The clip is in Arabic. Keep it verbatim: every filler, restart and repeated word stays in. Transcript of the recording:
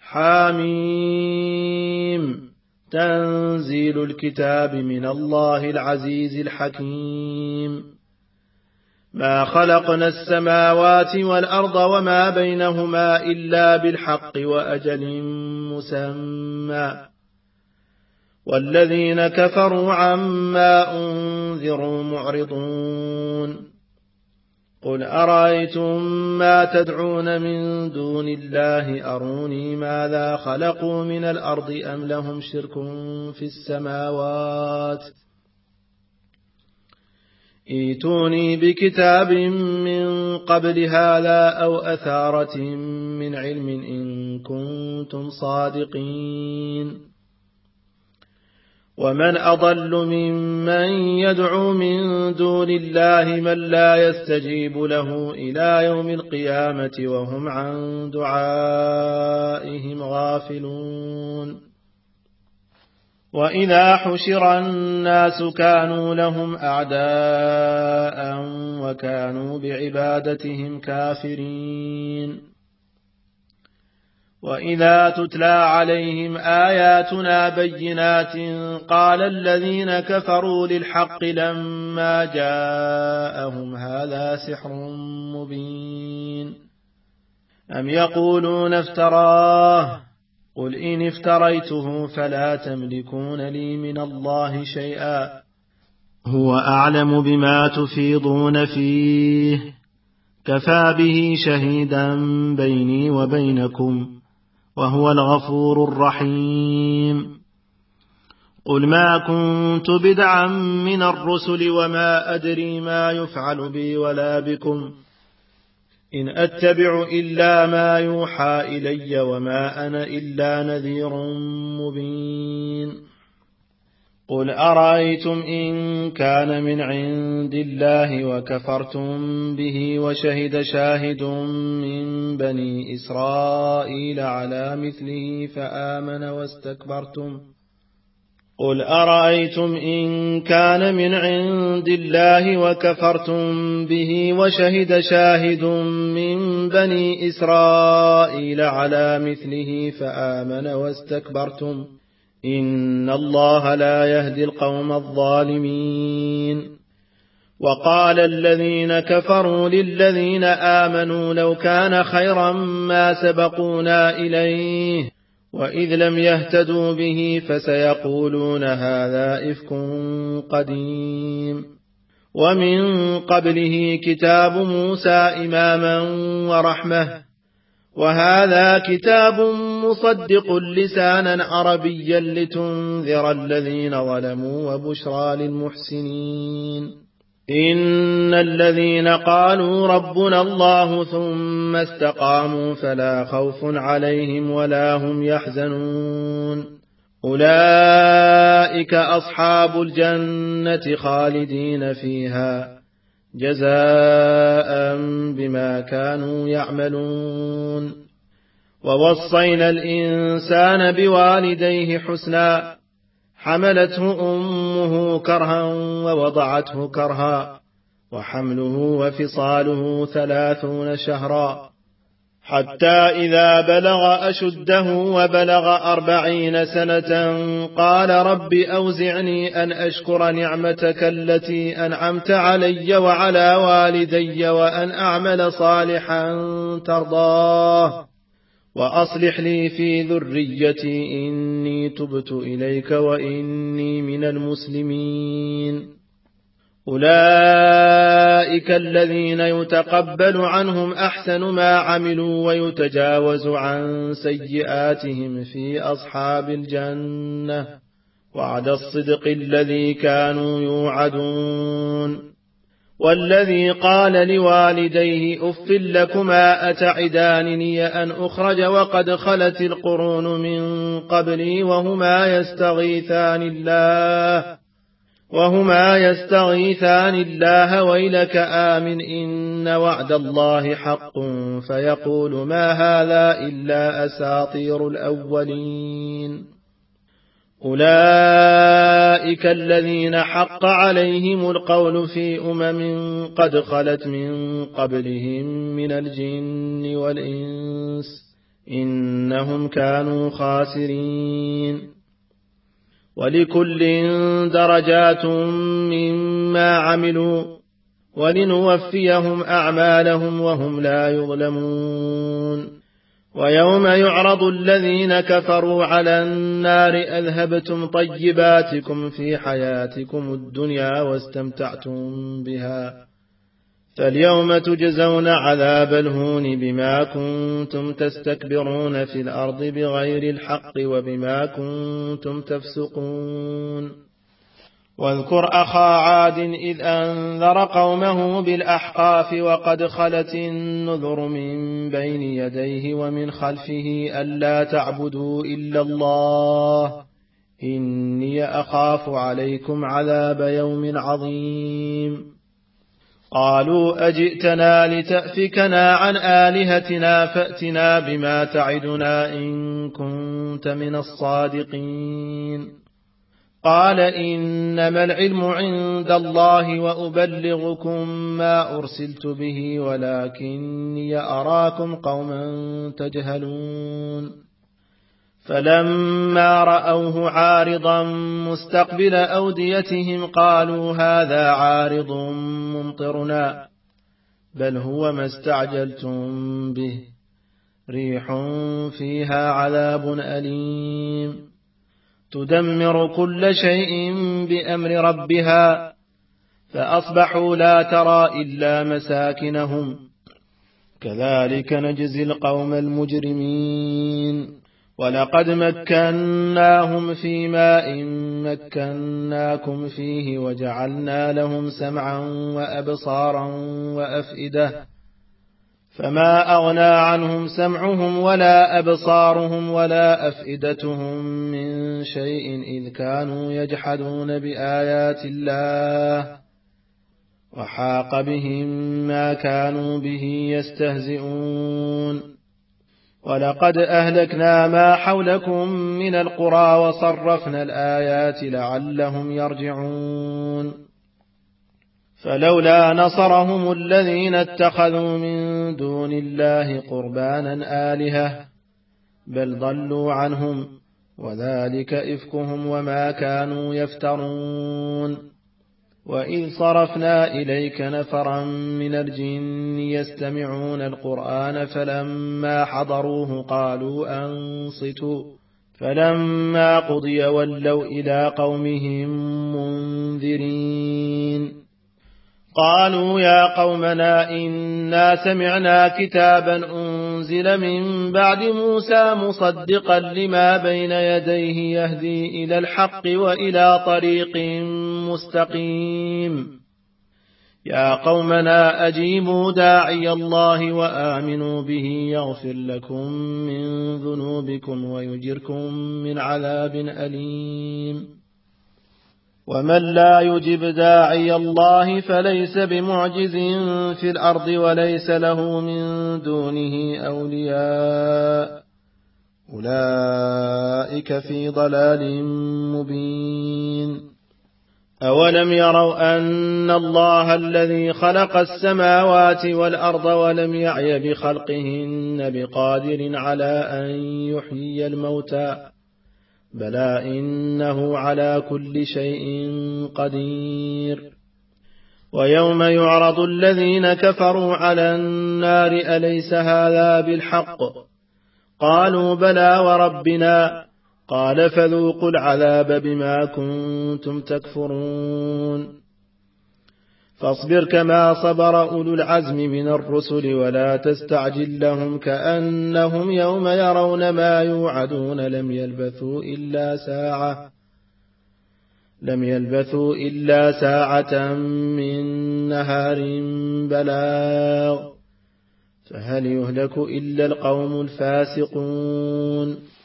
حاميم تنزيل الكتاب من الله العزيز الحكيم ما خلقنا السماوات والأرض وما بينهما إلا بالحق وأجل مسمى والذين كفروا عما أنذروا معرضون قل أرأيتم ما تدعون من دون الله أروني ماذا خلقوا من الأرض أم لهم شرك في السماوات ائتوني بكتاب من قبل هذا أو أثارة من علم إن كنتم صادقين ومن أضل ممن يدعو من دون الله من لا يستجيب له إلى يوم القيامة وهم عن دعائهم غافلون وإذا حشر الناس كانوا لهم أعداء وكانوا بعبادتهم كافرين وإذا تتلى عليهم آياتنا بينات قال الذين كفروا للحق لما جاءهم هذا سحر مبين أم يقولون افتراه قل إن افتريته فلا تملكون لي من الله شيئا هو أعلم بما تفيضون فيه كفى به شهيدا بيني وبينكم وهو الغفور الرحيم قل ما كنت بدعا من الرسل وما أدري ما يفعل بي ولا بكم إن أتبع إلا ما يوحى إلي وما أنا إلا نذير مبين قل أرأيتم إن كان من عند الله وكفرتم به وشهد شاهد من بني إسرائيل على مثله فآمن واستكبرتم قل أرأيتم إن كان من عند الله وكفرتم به وشهد شاهد من بني إسرائيل على مثله فآمن واستكبرتم إن الله لا يهدي القوم الظالمين وقال الذين كفروا للذين آمنوا لو كان خيرا ما سبقونا إليه وإذ لم يهتدوا به فسيقولون هذا إفك قديم ومن قبله كتاب موسى إماما ورحمة وهذا كتاب مصدق لسانا عربيا لتنذر الذين ظلموا وبشرى للمحسنين إن الذين قالوا ربنا الله ثم استقاموا فلا خوف عليهم ولا هم يحزنون أولئك أصحاب الجنة خالدين فيها جزاء بما كانوا يعملون ووصينا الإنسان بوالديه حسنا حملته أمه كرها ووضعته كرها وحمله وفصاله ثلاثون شهرا حتى إذا بلغ أشده وبلغ أربعين سنة قال رب أوزعني أن أشكر نعمتك التي أنعمت علي وعلى والدي وأن أعمل صالحا ترضاه وأصلح لي في ذريتي إني تبت إليك وإني من المسلمين أولئك الذين يتقبل عنهم أحسن ما عملوا ويتجاوز عن سيئاتهم في أصحاب الجنة وعد الصدق الذي كانوا يوعدون والذي قال لوالديه أف لكما أتعدانني أن أخرج وقد خلت القرون من قبلي وهما يستغيثان الله وهما يستغيثان الله ويلك آمن إن وعد الله حق فيقول ما هذا إلا أساطير الأولين أولئك الذين حق عليهم القول في أمم قد خلت من قبلهم من الجن والإنس إنهم كانوا خاسرين. ولكل درجات مما عملوا ولنوفيهم أعمالهم وهم لا يظلمون. ويوم يعرض الذين كفروا على النار أذهبتم طيباتكم في حياتكم الدنيا واستمتعتم بها فاليوم تجزون عذاب الهون بما كنتم تستكبرون في الأرض بغير الحق وبما كنتم تفسقون. واذكر أخا عاد إذ أنذر قومه بالأحقاف وقد خلت النذر من بين يديه ومن خلفه ألا تعبدوا إلا الله إني أخاف عليكم عذاب يوم عظيم. قالوا أجئتنا لتأفكنا عن آلهتنا فأتنا بما تعدنا إن كنت من الصادقين. قال إنما العلم عند الله وأبلغكم ما أرسلت به ولكني أراكم قوما تجهلون. فلما رأوه عارضا مستقبل أوديتهم قالوا هذا عارض ممطرنا بل هو ما استعجلتم به ريح فيها عذاب أليم تدمر كل شيء بأمر ربها فأصبحوا لا ترى إلا مساكنهم كذلك نجزي القوم المجرمين. ولقد مكناهم في ماء مكناكم فيه وجعلنا لهم سمعا وأبصارا وأفئدة فما أغنى عنهم سمعهم ولا أبصارهم ولا أفئدتهم من شيء إذ كانوا يجحدون بآيات الله وحاق بهم ما كانوا به يستهزئون. ولقد أهلكنا ما حولكم من القرى وصرفنا الآيات لعلهم يرجعون. فلولا نصرهم الذين اتخذوا من دون الله قربانا آلهة بل ضلوا عنهم وذلك إفكهم وما كانوا يفترون. وإذ صرفنا إليك نفرا من الجن يستمعون القرآن فلما حضروه قالوا أنصتوا فلما قضي ولوا إلى قومهم منذرين. قالوا يا قومنا إنا سمعنا كتابا أنزل من بعد موسى مصدقا لما بين يديه يهدي إلى الحق وإلى طريق مستقيم. يا قومنا أجيبوا داعي الله وآمنوا به يغفر لكم من ذنوبكم ويجركم من عذاب أليم. ومن لا يجب داعي الله فليس بمعجز في الأرض وليس له من دونه أولياء أولئك في ضلال مبين. أولم يروا أن الله الذي خلق السماوات والأرض ولم يعي بخلقهن بقادر على أن يحيي الموتى بلى إنه على كل شيء قدير. ويوم يعرض الذين كفروا على النار أليس هذا بالحق قالوا بلى وربنا قال فذوقوا العذاب بما كنتم تكفرون. فاصبر كما صبر أولو العزم من الرسل ولا تستعجل لهم كأنهم يوم يرون ما يوعدون لم يلبثوا إلا ساعة لم يلبثوا إلا ساعة من نهار بلاغ فهل يهلك إلا القوم الفاسقون.